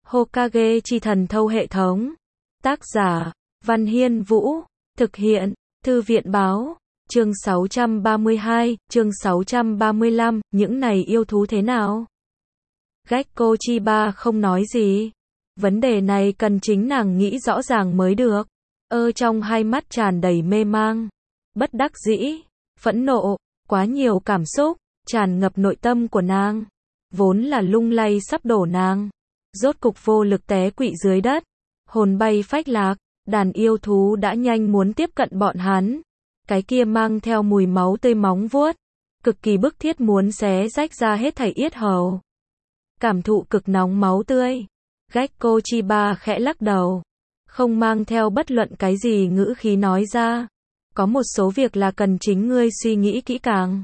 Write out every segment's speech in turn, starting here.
Hokage chi thần thâu hệ thống. Tác giả, Văn Hiên Vũ. Thực hiện, Thư viện báo. Chương 632, chương 635, những này yêu thú thế nào? Gekko Chiba không nói gì. Vấn đề này cần chính nàng nghĩ rõ ràng mới được. Trong hai mắt tràn đầy mê mang, bất đắc dĩ, phẫn nộ, quá nhiều cảm xúc, tràn ngập nội tâm của nàng. Vốn là lung lay sắp đổ nàng. Rốt cục vô lực té quỵ dưới đất. Hồn bay phách lạc, đàn yêu thú đã nhanh muốn tiếp cận bọn hắn. Cái kia mang theo mùi máu tươi móng vuốt, cực kỳ bức thiết muốn xé rách ra hết thảy yết hầu. Cảm thụ cực nóng máu tươi, Gekko Chiba khẽ lắc đầu, không mang theo bất luận cái gì ngữ khí nói ra. Có một số việc là cần chính ngươi suy nghĩ kỹ càng.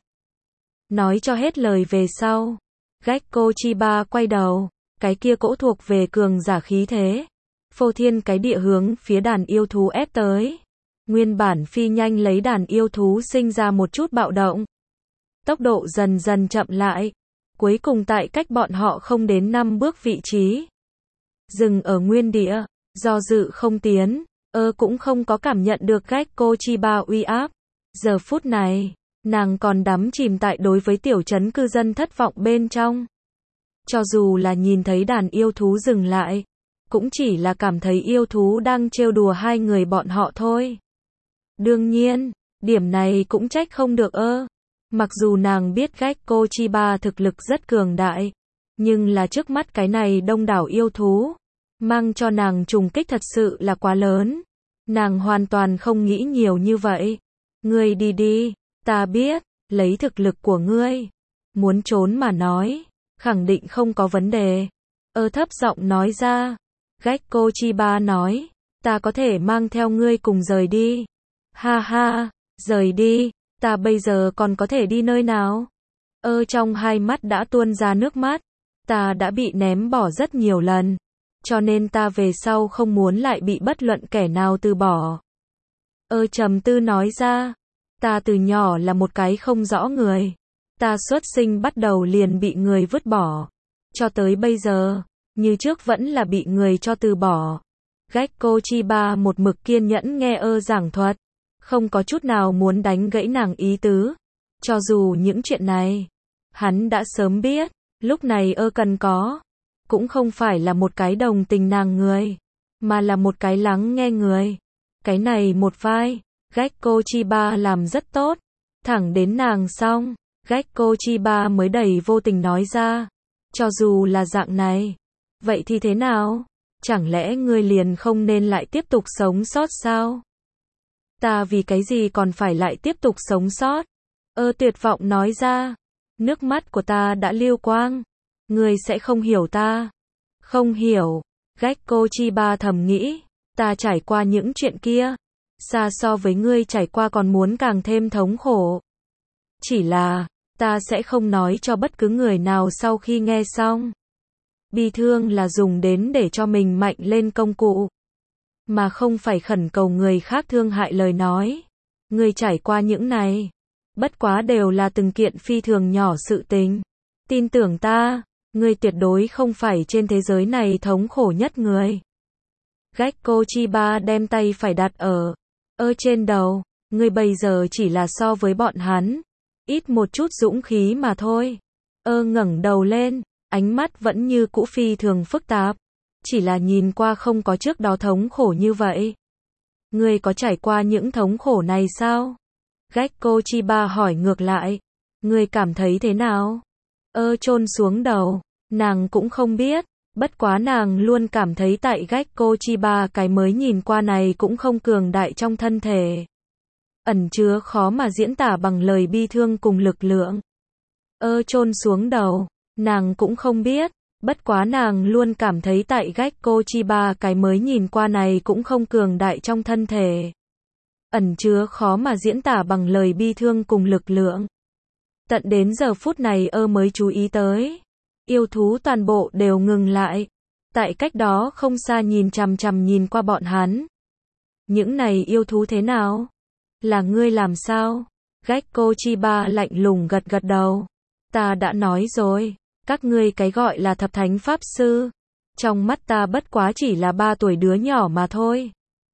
Nói cho hết lời về sau, Gekko Chiba quay đầu, cái kia cỗ thuộc về cường giả khí thế, phô thiên cái địa hướng phía đàn yêu thú ép tới. Nguyên bản phi nhanh lấy đàn yêu thú sinh ra một chút bạo động. Tốc độ dần dần chậm lại, cuối cùng tại cách bọn họ không đến 5 bước vị trí. Dừng ở nguyên địa, do dự không tiến, cũng không có cảm nhận được Gekko Chiba uy áp. Giờ phút này, nàng còn đắm chìm tại đối với tiểu trấn cư dân thất vọng bên trong. Cho dù là nhìn thấy đàn yêu thú dừng lại, cũng chỉ là cảm thấy yêu thú đang trêu đùa hai người bọn họ thôi. Đương nhiên, điểm này cũng trách không được Mặc dù nàng biết Gekko Chiba thực lực rất cường đại, nhưng là trước mắt cái này đông đảo yêu thú, mang cho nàng trùng kích thật sự là quá lớn. Nàng hoàn toàn không nghĩ nhiều như vậy. Ngươi đi đi, ta biết, lấy thực lực của ngươi, muốn trốn mà nói, khẳng định không có vấn đề. Thấp giọng nói ra. Gekko Chiba nói, ta có thể mang theo ngươi cùng rời đi. Ha ha, rời đi, ta bây giờ còn có thể đi nơi nào? Trong hai mắt đã tuôn ra nước mắt. Ta đã bị ném bỏ rất nhiều lần, cho nên ta về sau không muốn lại bị bất luận kẻ nào từ bỏ. Trầm tư nói ra, ta từ nhỏ là một cái không rõ người. Ta xuất sinh bắt đầu liền bị người vứt bỏ. Cho tới bây giờ, như trước vẫn là bị người cho từ bỏ. Gekko Chiba một mực kiên nhẫn nghe giảng thuật, không có chút nào muốn đánh gãy nàng ý tứ. Cho dù những chuyện này, hắn đã sớm biết, lúc này cần có, cũng không phải là một cái đồng tình nàng người, mà là một cái lắng nghe người. Cái này một vai, Gekko Chiba làm rất tốt. Thẳng đến nàng xong, Gekko Chiba mới đầy vô tình nói ra, cho dù là dạng này, vậy thì thế nào? Chẳng lẽ ngươi liền không nên lại tiếp tục sống sót sao? Ta vì cái gì còn phải lại tiếp tục sống sót? Tuyệt vọng nói ra, nước mắt của ta đã lưu quang, ngươi sẽ không hiểu ta. Không hiểu, Gekko Chiba thầm nghĩ, ta trải qua những chuyện kia, xa so với ngươi trải qua còn muốn càng thêm thống khổ. Chỉ là, ta sẽ không nói cho bất cứ người nào sau khi nghe xong. Bi thương là dùng đến để cho mình mạnh lên công cụ, mà không phải khẩn cầu người khác thương hại lời nói. Ngươi trải qua những này, bất quá đều là từng kiện phi thường nhỏ sự tình. Tin tưởng ta, ngươi tuyệt đối không phải trên thế giới này thống khổ nhất người. Gekko Chiba đem tay phải đặt ở trên đầu. Ngươi bây giờ chỉ là so với bọn hắn ít một chút dũng khí mà thôi. Ngẩng đầu lên, ánh mắt vẫn như cũ phi thường phức tạp, chỉ là nhìn qua không có trước đó thống khổ như vậy. Ngươi có trải qua những thống khổ này sao? Gekko Chiba hỏi ngược lại. Ngươi cảm thấy thế nào? Chôn xuống đầu, nàng cũng không biết, bất quá nàng luôn cảm thấy tại Gekko Chiba cái mới nhìn qua này cũng không cường đại trong thân thể, ẩn chứa khó mà diễn tả bằng lời bi thương cùng lực lượng. Chôn xuống đầu, nàng cũng không biết, bất quá nàng luôn cảm thấy tại Gekko Chiba cái mới nhìn qua này cũng không cường đại trong thân thể, ẩn chứa khó mà diễn tả bằng lời bi thương cùng lực lượng. Tận đến giờ phút này mới chú ý tới, yêu thú toàn bộ đều ngừng lại, tại cách đó không xa nhìn chằm chằm nhìn qua bọn hắn. Những này yêu thú thế nào? Là ngươi làm sao? Gekko Chiba lạnh lùng gật gật đầu. Ta đã nói rồi, các ngươi cái gọi là thập thánh pháp sư, Trong mắt ta bất quá chỉ là 3 tuổi đứa nhỏ mà thôi.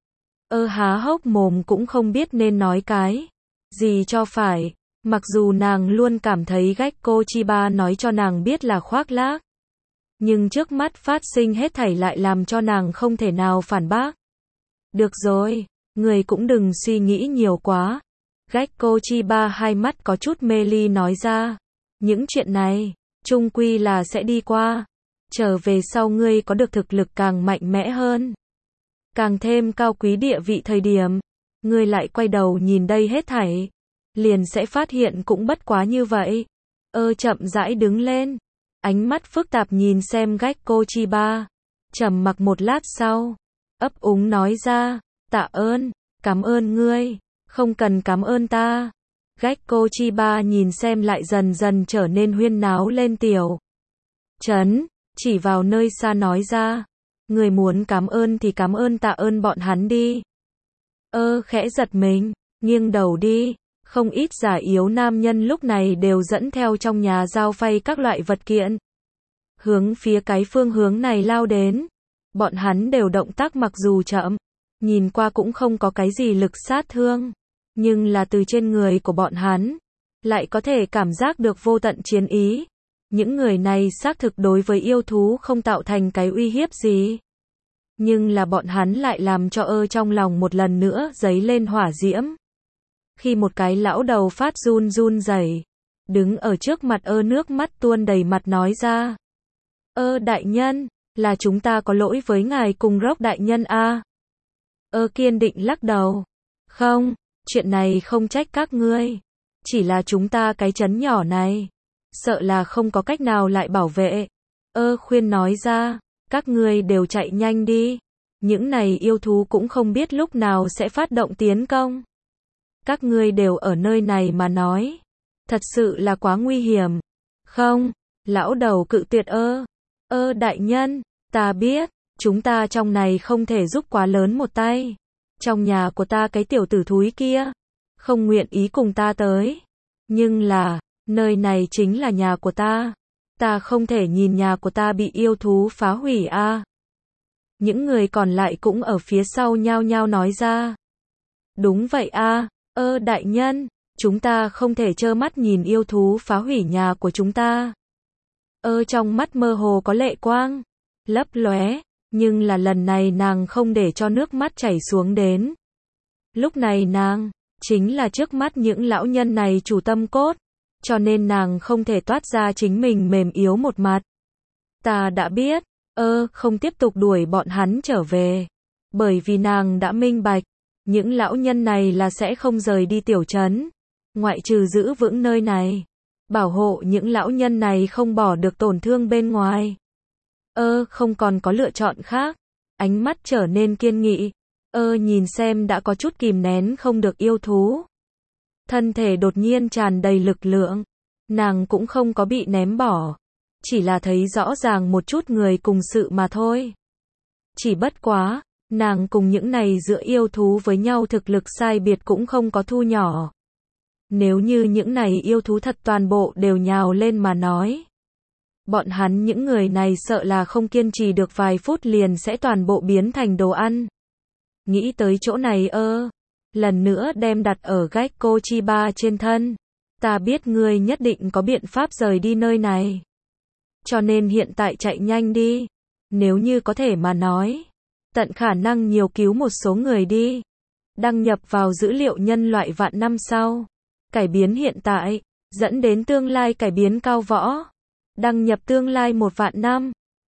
Há hốc mồm cũng không biết nên nói cái gì cho phải. Mặc dù nàng luôn cảm thấy Gekko Chiba nói cho nàng biết là khoác lác. Nhưng trước mắt phát sinh hết thảy lại làm cho nàng không thể nào phản bác. Được rồi, người cũng đừng suy nghĩ nhiều quá. Gekko Chiba hai mắt có chút mê ly nói ra. Những chuyện này, chung quy là sẽ đi qua. Trở về sau ngươi có được thực lực càng mạnh mẽ hơn. Càng thêm cao quý địa vị thời điểm. Ngươi lại quay đầu nhìn đây hết thảy. Liền sẽ phát hiện cũng bất quá như vậy. Chậm rãi đứng lên. Ánh mắt phức tạp nhìn xem Gekko Chiba. Trầm mặc một lát sau. Ấp úng nói ra. Tạ ơn, cảm ơn ngươi. Không cần cảm ơn ta. Gekko Chiba nhìn xem lại dần dần trở nên huyên náo lên tiểu trấn, chỉ vào nơi xa nói ra. Người muốn cảm ơn thì cảm ơn tạ ơn bọn hắn đi. Khẽ giật mình, nghiêng đầu đi. Không ít già yếu nam nhân lúc này đều dẫn theo trong nhà dao phay các loại vật kiện. Hướng phía cái phương hướng này lao đến. Bọn hắn đều động tác mặc dù chậm, nhìn qua cũng không có cái gì lực sát thương. Nhưng là từ trên người của bọn hắn, lại có thể cảm giác được vô tận chiến ý. Những người này xác thực đối với yêu thú không tạo thành cái uy hiếp gì. Nhưng là bọn hắn lại làm cho trong lòng một lần nữa dấy lên hỏa diễm. Khi một cái lão đầu phát run run rẩy, đứng ở trước mặt nước mắt tuôn đầy mặt nói ra. Đại nhân, là chúng ta có lỗi với ngài cùng Rock đại nhân a. Kiên định lắc đầu. Không, chuyện này không trách các ngươi. Chỉ là chúng ta cái trấn nhỏ này. Sợ là không có cách nào lại bảo vệ. Khuyên nói ra, các ngươi đều chạy nhanh đi. Những này yêu thú cũng không biết lúc nào sẽ phát động tiến công. Các ngươi đều ở nơi này mà nói. Thật sự là quá nguy hiểm. Không, lão đầu cự tuyệt đại nhân, ta biết, chúng ta trong này không thể giúp quá lớn một tay. Trong nhà của ta cái tiểu tử thúi kia, không nguyện ý cùng ta tới. Nhưng là, nơi này chính là nhà của ta. Ta không thể nhìn nhà của ta bị yêu thú phá hủy a. Những người còn lại cũng ở phía sau nhao nhao nói ra. Đúng vậy a. Đại nhân, chúng ta không thể trơ mắt nhìn yêu thú phá hủy nhà của chúng ta. Trong mắt mơ hồ có lệ quang, lấp lóe, nhưng là lần này nàng không để cho nước mắt chảy xuống đến. Lúc này nàng, chính là trước mắt những lão nhân này chủ tâm cốt, cho nên nàng không thể toát ra chính mình mềm yếu một mặt. Ta đã biết, không tiếp tục đuổi bọn hắn trở về, bởi vì nàng đã minh bạch. Những lão nhân này là sẽ không rời đi tiểu trấn, ngoại trừ giữ vững nơi này, bảo hộ những lão nhân này không bỏ được tổn thương bên ngoài. Không còn có lựa chọn khác. Ánh mắt trở nên kiên nghị. Nhìn xem đã có chút kìm nén không được yêu thú. Thân thể đột nhiên tràn đầy lực lượng. Nàng cũng không có bị ném bỏ. Chỉ là thấy rõ ràng một chút người cùng sự mà thôi. Chỉ bất quá, nàng cùng những này giữa yêu thú với nhau thực lực sai biệt cũng không có thu nhỏ. Nếu như những này yêu thú thật toàn bộ đều nhào lên mà nói. Bọn hắn những người này sợ là không kiên trì được vài phút liền sẽ toàn bộ biến thành đồ ăn. Nghĩ tới chỗ này lần nữa đem đặt ở Gekko Chiba trên thân. Ta biết ngươi nhất định có biện pháp rời đi nơi này. Cho nên hiện tại chạy nhanh đi. Nếu như có thể mà nói. Tận khả năng nhiều cứu một số người đi. Đăng nhập vào dữ liệu nhân loại vạn năm sau. Cải biến hiện tại, dẫn đến tương lai cải biến cao võ. Đăng nhập tương lai 1 vạn năm.